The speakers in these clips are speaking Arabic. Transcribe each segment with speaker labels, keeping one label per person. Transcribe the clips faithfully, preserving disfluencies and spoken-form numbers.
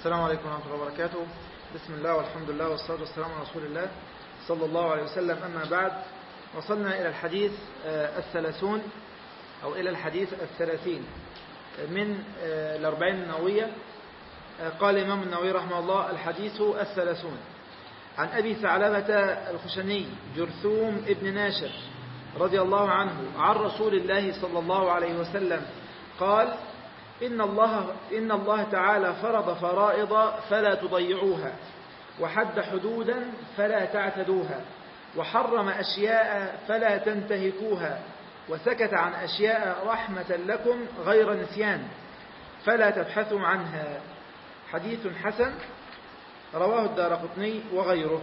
Speaker 1: السلام عليكم ورحمة الله وبركاته. بسم الله والحمد لله والصلاة والسلام على رسول الله صلى الله عليه وسلم. أما بعد، وصلنا إلى الحديث الثلاثون أو إلى الحديث الثلاثين من الأربعين النووية. قال الإمام النووي رحمه الله: الحديث الثلاثون عن أبي ثعلبة الخشني جرثوم ابن ناشر رضي الله عنه عن رسول الله صلى الله عليه وسلم قال: إن الله, إن الله تعالى فرض فرائض فلا تضيعوها، وحد حدودا فلا تعتدوها، وحرم أشياء فلا تنتهكوها، وسكت عن أشياء رحمة لكم غير نسيان فلا تبحثوا عنها. حديث حسن رواه الدارقطني وغيره.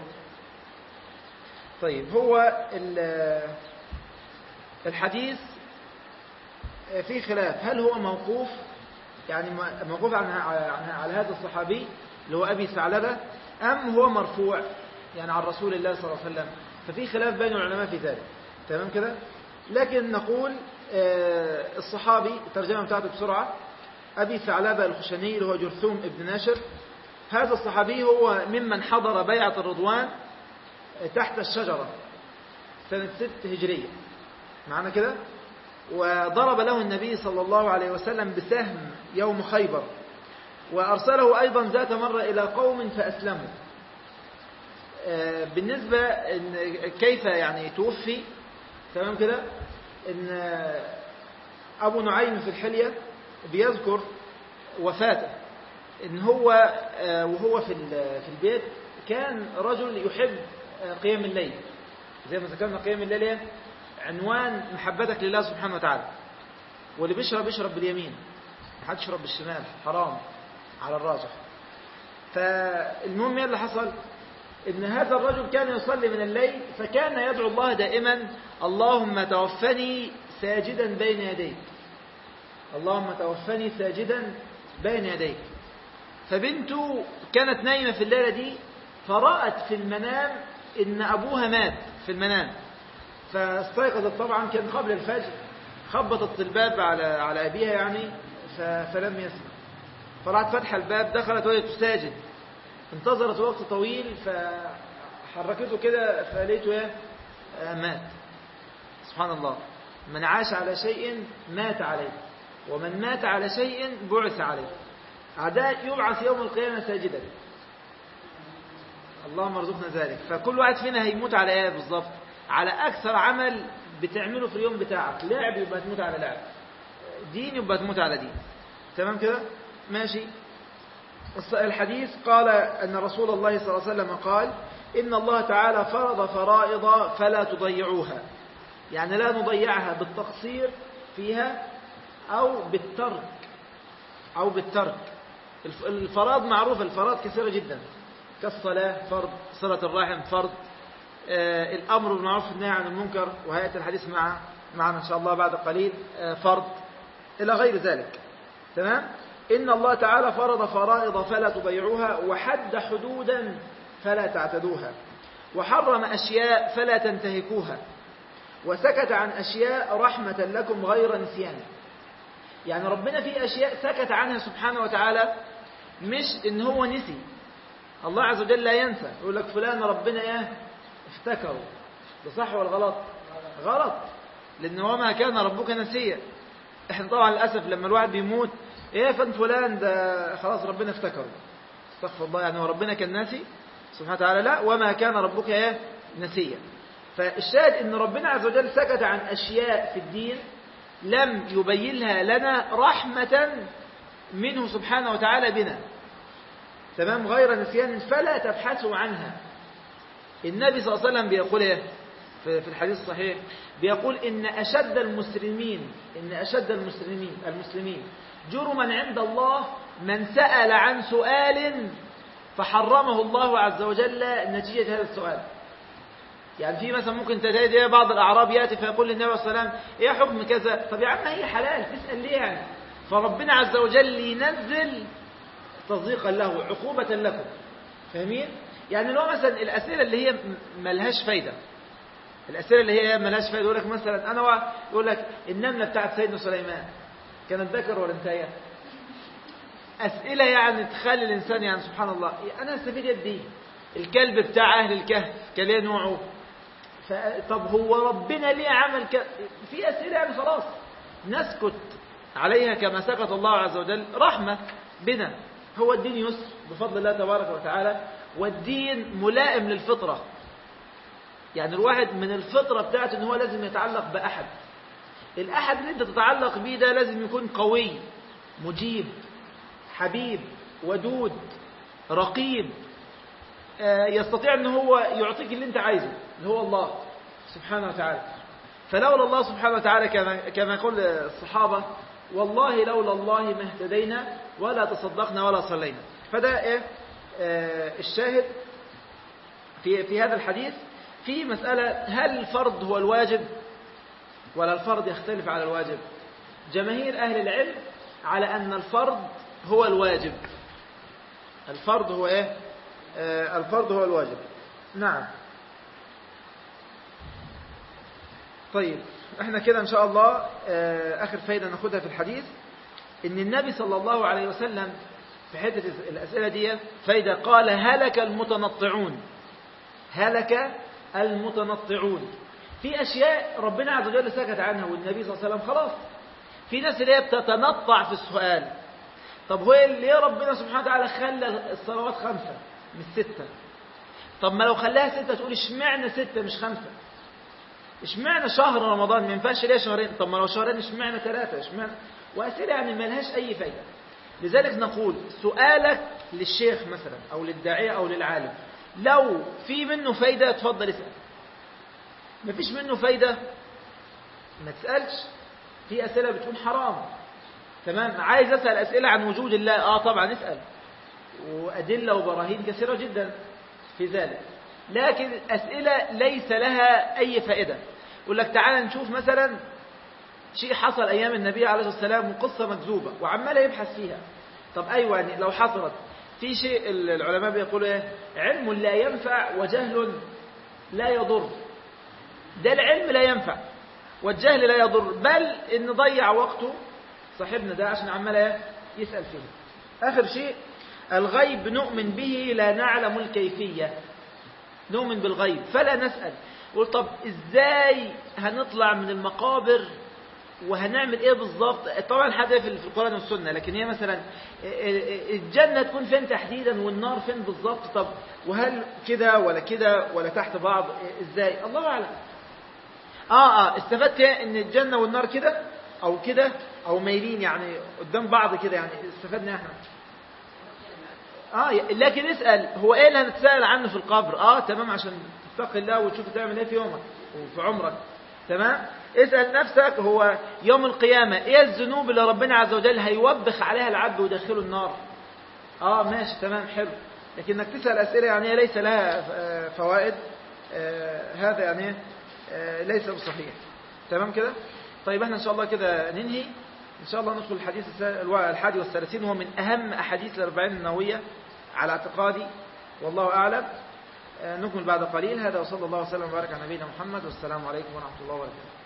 Speaker 1: طيب، هو الحديث في خلاف، هل هو موقوف يعني موقوف على هذا الصحابي اللي هو أبي ثعلبة، أم هو مرفوع يعني عن رسول الله صلى الله عليه وسلم؟ ففي خلاف بين العلماء في ذلك. تمام كده؟ لكن نقول الصحابي، الترجمة بتاعته بسرعة: أبي ثعلبة الخشني اللي هو جرثوم ابن ناشر. هذا الصحابي هو ممن حضر بيعة الرضوان تحت الشجرة سنة ست هجرية، معنا كده؟ وضرب له النبي صلى الله عليه وسلم بسهم يوم خيبر، وأرسله أيضا ذات مرة إلى قوم فأسلموا. بالنسبة إن كيف يعني توفي، تمام كده؟ إن أبو نعيم في الحلية بيذكر وفاته، إن هو وهو في في البيت كان رجل يحب قيام الليل، زي ما ذكرنا قيام الليل عنوان محبتك لله سبحانه وتعالى. واللي بيشرب يشرب باليمين، ما حدش يشرب بالشمال، حرام على الراجح. فالمهم ايه اللي حصل؟ ان هذا الرجل كان يصلي من الليل، فكان يدعو الله دائما: اللهم توفني ساجدا بين يديك، اللهم توفني ساجدا بين يديك. فبنته كانت نايمة في الليلة دي، فرأت في المنام ان ابوها مات في المنام، فاستيقظت. طبعا كان قبل الفجر، خبطت الباب على على أبيها يعني، فلم يسمع. فراحت فتح الباب، دخلت وهي تساجد، انتظرت وقت طويل، فحركته كده فلقيته مات. سبحان الله، من عاش على شيء مات عليه، ومن مات على شيء بعث عليه. أعداء يبعث يوم القيامة ساجدا. اللهم ارزقنا ذلك. فكل واحد فينا هيموت على ايه بالظبط؟ على أكثر عمل بتعمله في اليوم بتاعك. لعب يبقى تموت على لعب، دين يبقى تموت على دين. تمام كده؟ ماشي. الحديث قال أن رسول الله صلى الله عليه وسلم قال: إن الله تعالى فرض فرائض فلا تضيعوها، يعني لا نضيعها بالتقصير فيها أو بالترك أو بالترك. الفرائض معروفة، الفرائض كثيرة جدا، كالصلاة فرض، صلة الرحم فرض، آه الأمر بالمعروف والنهي عن المنكر، وهيأتي الحديث مع معنا إن شاء الله بعد قليل، آه فرض، إلى غير ذلك. تمام؟ إن الله تعالى فرض فرائض فلا تضيعوها، وحد حدودا فلا تعتدوها، وحرم أشياء فلا تنتهكوها، وسكت عن أشياء رحمة لكم غير نسيان. يعني ربنا في أشياء سكت عنها سبحانه وتعالى، مش إن هو نسي. الله عز وجل لا ينسى. يقول لك فلان ربنا إيه افتكروا، ده صح ولا غلط؟ غلط، لأن وما كان ربك نسيا. احنا طبعا للأسف لما الواحد بيموت: ايه فن فلان ده خلاص ربنا افتكره. استغفر الله، يعني هو ربنا كان ناسي سبحانه وتعالى؟ لا، وما كان ربك ايه نسيا. فالشاهد ان ربنا عز وجل سكت عن أشياء في الدين لم يبينها لنا رحمة منه سبحانه وتعالى بنا. تمام؟ غير نسيان فلا تبحثوا عنها. النبي صلى الله عليه وسلم بيقول ايه في الحديث الصحيح؟ بيقول: إن أشد المسلمين إن أشد المسلمين المسلمين جرما عند الله من سأل عن سؤال فحرمه الله عز وجل نتيجة هذا السؤال. يعني في مثلا ممكن تجد بعض الأعراب يأتي فيقول للنبي صلى الله عليه وسلم: إيه حكم كذا؟ طب يا عم هي حلال، تسأل ليه يعني؟ فربنا عز وجل ينزل تصديقا له، عقوبة لكم. فاهمين؟ يعني لو مثلا الأسئلة اللي هي ملهاش فايدة، الأسئلة اللي هي ملهاش فايدة، يقول لك مثلا أنا يقول لك النملة بتاعت سيدنا سليمان كانت ذكر ولا انتهى؟ أسئلة يعني تخلي الإنسان يعني سبحان الله أنا استفيد يدي الكلب بتاع أهل الكهف كان ليه نوعه، طب هو ربنا ليه عمل ك... في أسئلة يعني خلاص نسكت عليها كما سكت الله عز وجل رحمة بنا. هو الدين يسر بفضل الله تبارك وتعالى، والدين ملائم للفطرة. يعني الواحد من الفطرة بتاعته ان هو لازم يتعلق بأحد، الأحد اللي انت تتعلق بيه ده لازم يكون قوي مجيب حبيب ودود رقيب، يستطيع ان هو يعطيك اللي انت عايزه اللي هو الله سبحانه وتعالى. فلولا الله سبحانه وتعالى كما كما يقول الصحابة والله لولا الله ما اهتدينا ولا تصدقنا ولا صلينا. فده إيه آه الشاهد في في هذا الحديث في مسألة هل الفرض هو الواجب ولا الفرض يختلف على الواجب. جماهير أهل العلم على أن الفرض هو الواجب، الفرض هو إيه آه الفرض هو الواجب. نعم. طيب احنا كده ان شاء الله آه اخر فايدة ناخدها في الحديث ان النبي صلى الله عليه وسلم في حتة الاسئلة دي فايدة قال هلك المتنطعون، هلك المتنطعون. في اشياء ربنا عز وجل سكت عنها والنبي صلى الله عليه وسلم خلاص. في ناس اللي هي بتتنطع في السؤال، طب هو ليه ربنا سبحانه وتعالى خلى الصلوات خمسة مش ستة؟ طب ما لو خلاها ستة تقول اشمعنى ستة مش خمسة؟ اشمعنى شهر رمضان ما ينفعش ليه شهرين؟ طب ما لو شهرين اشمعنى ثلاثة؟ اشمعنى؟ وأسئلة يعني ما لهاش أي فايدة. لذلك نقول سؤالك للشيخ مثلا أو للداعية أو للعالم لو في منه فايدة تفضل اسأل، ما فيش منه فايدة ما تسألش. في أسئلة بتكون حرام تمام. عايز أسأل أسئلة عن وجود الله آه طبعا اسأل، وأدلة وبراهين كثيرة جدا في ذلك، لكن أسئلة ليس لها أي فائدة. يقول لك تعالى نشوف مثلا شيء حصل أيام النبي عليه الصلاة والسلام وقصة مكذوبة وعمال يبحث فيها. طب أيوة يعني لو حصلت في شيء العلماء بيقولوا إيه علم لا ينفع وجهل لا يضر. ده العلم لا ينفع والجهل لا يضر، بل إن ضيع وقته صاحبنا ده عشان عمال يسأل فيه. آخر شيء الغيب نؤمن به لا نعلم الكيفية، نؤمن بالغيب فلا نسأل. قل طب ازاي هنطلع من المقابر وهنعمل ايه بالظبط؟ طبعا حاجه في القرآن والسنة، لكن هي مثلا الجنة تكون فين تحديدا والنار فين بالظبط؟ طب وهل كده ولا كده ولا تحت بعض؟ ازاي؟ الله اعلم. اه اه استفدت ان الجنة والنار كده او كده او مايلين يعني قدام بعض كده، يعني استفدنا احنا. اه لكن اسأل هو ايه اللي هنتسأل عنه في القبر؟ اه تمام عشان تتقي الله وتشوف تعمل ايه في يومك وفي عمرك تمام. اسأل نفسك هو يوم القيامة ايه الذنوب اللي ربنا عز وجل هيوبخ عليها العبد ويدخله النار؟ اه ماشي تمام حلو. لكنك تسأل اسئلة يعني ليس لها فوائد آه هذا يعني آه ليس بصحيح تمام كده. طيب احنا ان شاء الله كده ننهي إن شاء الله. ندخل الحديث الحادي والثلاثين وهو من أهم أحاديث الأربعين النووية على اعتقادي والله أعلم. نكمل بعد قليل. هذا وصلى الله وسلم وبارك على نبينا محمد والسلام عليكم ورحمة الله وبركاته.